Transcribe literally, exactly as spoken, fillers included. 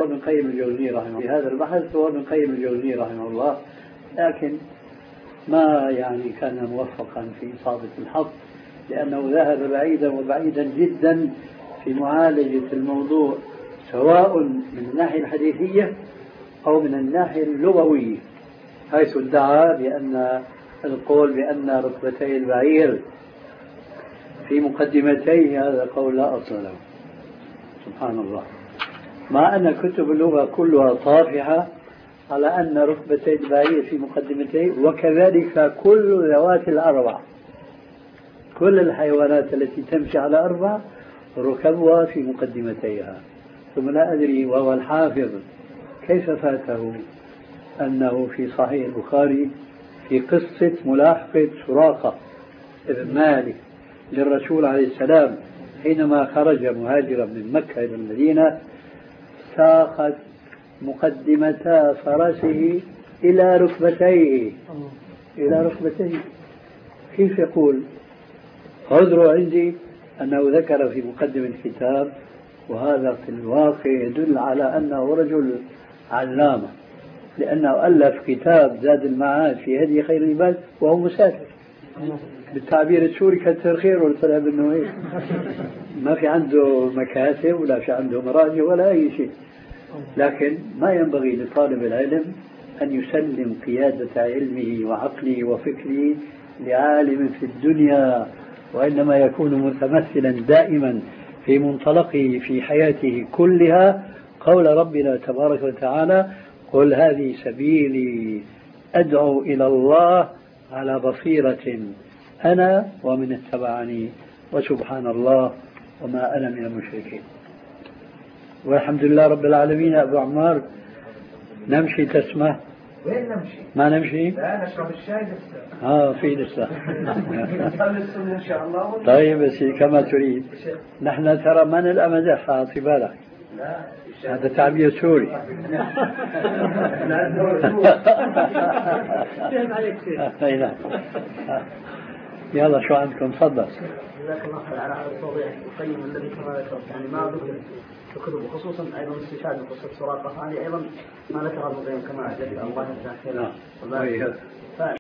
ابن القيم الجوزي رحمه الله. في هذا البحث هو ابن القيم الجوزي رحمه الله، لكن ما يعني كان موفقا في إصابة الحق، لأنه ذهب بعيدا وبعيدا جدا في معالجة الموضوع، سواء من الناحية الحديثية أو من الناحية اللغوية، حيث ادعى بأن القول بأن ركبتي البعير في مقدمتيه هذا قول لا أصل له، سبحان الله، مع أن كتب اللغة كلها طافحة على أن ركبتي البعير في مقدمتيه، وكذلك كل ذوات الأربع، كل الحيوانات التي تمشي على أربع ركبها في مقدمتيها. ثم لا أدري وهو الحافظ كيف فاته أنه في صحيح البخاري في قصة ملاحقة سراقة ابن مالك للرسول عليه السلام حينما خرج مهاجرا من مكة إلى المدينة، ساقت مقدمتا فرسه إلى ركبتيه إلى ركبتيه كيف يقول؟ عذره عندي أنه ذكر في مقدم الكتاب، وهذا في الواقع يدل على أنه رجل علامة، لأنه ألف كتاب زاد المعاد في هدي خير العباد وهو مسافر، بالتعبير السوري كتر خير والطلع بالنوير، ما في عنده مكاتب ولا في عنده مراجع ولا أي شيء. لكن ما ينبغي لطالب العلم أن يسلم قيادة علمه وعقله وفكره لعالم في الدنيا، وإنما يكون متمثلا دائما في منطلقه في حياته كلها قول ربنا تبارك وتعالى: قل هذه سبيلي أدعو إلى الله على بصيرة أنا ومن اتبعني وسبحان الله وما أنا من المشركين. والحمد لله رب العالمين. أبو عمار، نمشي تسمح؟ وين نمشي؟ ما نمشي؟ لا نشرب الشاي لسه. آه في لسه. نصلي إن شاء الله. طيب بس كما تريد. نحن ترى ما نلقى مزح، أعطي بالك. لا هذا تعبير سوري. لا يلا شو عندكم؟ تفضل. جزاك الله خير على هذا التوضيح القيم الذي كما ذكرت، يعني ما ذكر في الكتب، وخصوصا ايضا استشهاد بقصه سراقه، هذه ايضا ما ذكرها ابن القيم كما اجلت الله يجزاه خيرا.